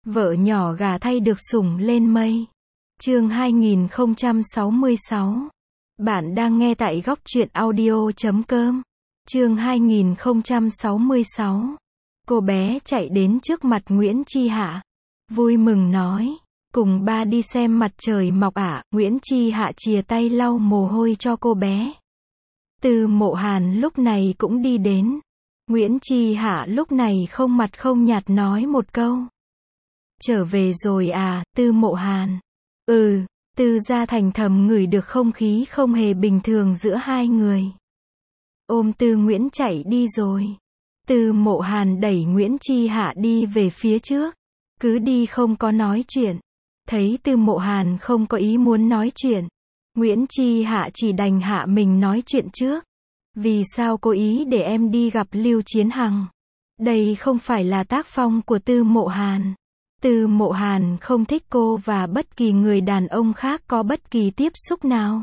Vợ nhỏ gà thay được sủng lên mây. Chương 2066. Bạn đang nghe tại góc truyện audio.com. Chương 2066. Cô bé chạy đến trước mặt Nguyễn Chi Hạ, vui mừng nói, cùng ba đi xem mặt trời mọc ạ. Nguyễn Chi Hạ chìa tay lau mồ hôi cho cô bé. Từ Mộ Hàn lúc này cũng đi đến. Nguyễn Chi Hạ lúc này không mặt không nhạt nói một câu. Trở về rồi à, Tư Mộ Hàn? Ừ, Tư Gia Thành thầm ngửi được không khí không hề bình thường giữa hai người. Ôm Tư Nguyễn chạy đi rồi. Tư Mộ Hàn đẩy Nguyễn Chi Hạ đi về phía trước. Cứ đi không có nói chuyện. Thấy Tư Mộ Hàn không có ý muốn nói chuyện, Nguyễn Chi Hạ chỉ đành hạ mình nói chuyện trước. Vì sao cố ý để em đi gặp Lưu Chiến Hằng? Đây không phải là tác phong của Tư Mộ Hàn. Tư Mộ Hàn không thích cô và bất kỳ người đàn ông khác có bất kỳ tiếp xúc nào.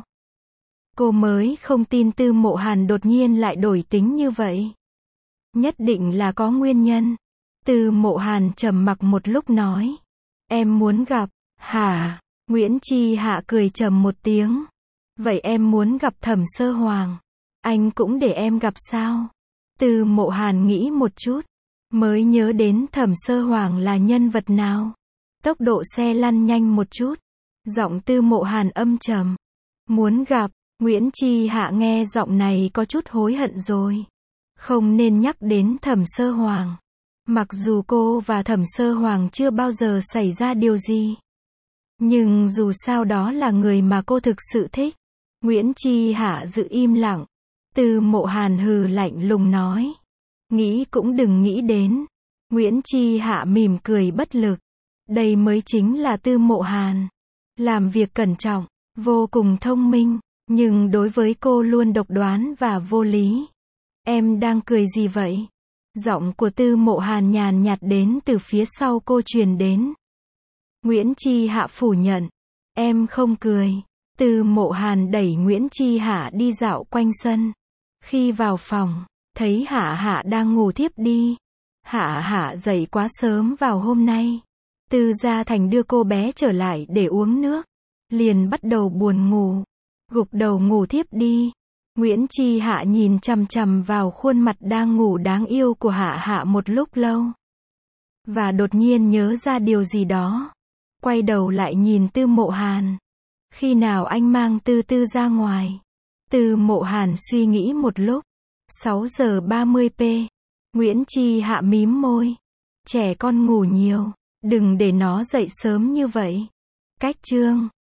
Cô mới không tin Tư Mộ Hàn đột nhiên lại đổi tính như vậy. Nhất định là có nguyên nhân. Tư Mộ Hàn trầm mặc một lúc nói. Em muốn gặp, hả? Nguyễn Chi Hạ cười trầm một tiếng. Vậy em muốn gặp Thẩm Sơ Hoàng. Anh cũng để em gặp sao? Tư Mộ Hàn nghĩ một chút, mới nhớ đến Thẩm Sơ Hoàng là nhân vật nào. Tốc độ xe lăn nhanh một chút. Giọng Tư Mộ Hàn âm trầm. Muốn gặp. Nguyễn Chi Hạ nghe giọng này có chút hối hận rồi. Không nên nhắc đến Thẩm Sơ Hoàng. Mặc dù cô và Thẩm Sơ Hoàng chưa bao giờ xảy ra điều gì, nhưng dù sao đó là người mà cô thực sự thích. Nguyễn Chi Hạ giữ im lặng. Tư Mộ Hàn hừ lạnh lùng nói. Nghĩ cũng đừng nghĩ đến. Nguyễn Chi Hạ mỉm cười bất lực. Đây mới chính là Tư Mộ Hàn. Làm việc cẩn trọng, vô cùng thông minh, nhưng đối với cô luôn độc đoán và vô lý. Em đang cười gì vậy? Giọng của Tư Mộ Hàn nhàn nhạt đến từ phía sau cô truyền đến. Nguyễn Chi Hạ phủ nhận. Em không cười. Tư Mộ Hàn đẩy Nguyễn Chi Hạ đi dạo quanh sân. Khi vào phòng, thấy Hạ Hạ đang ngủ thiếp đi. Hạ Hạ dậy quá sớm vào hôm nay. Tư Gia Thành đưa cô bé trở lại để uống nước. Liền bắt đầu buồn ngủ. Gục đầu ngủ thiếp đi. Nguyễn Chi Hạ nhìn chằm chằm vào khuôn mặt đang ngủ đáng yêu của Hạ Hạ một lúc lâu. Và đột nhiên nhớ ra điều gì đó. Quay đầu lại nhìn Tư Mộ Hàn. Khi nào anh mang Tư Tư ra ngoài? Tư Mộ Hàn suy nghĩ một lúc. 6 giờ 30 p. Nguyễn Chi Hạ mím môi. Trẻ con ngủ nhiều. Đừng để nó dậy sớm như vậy. Cách chương.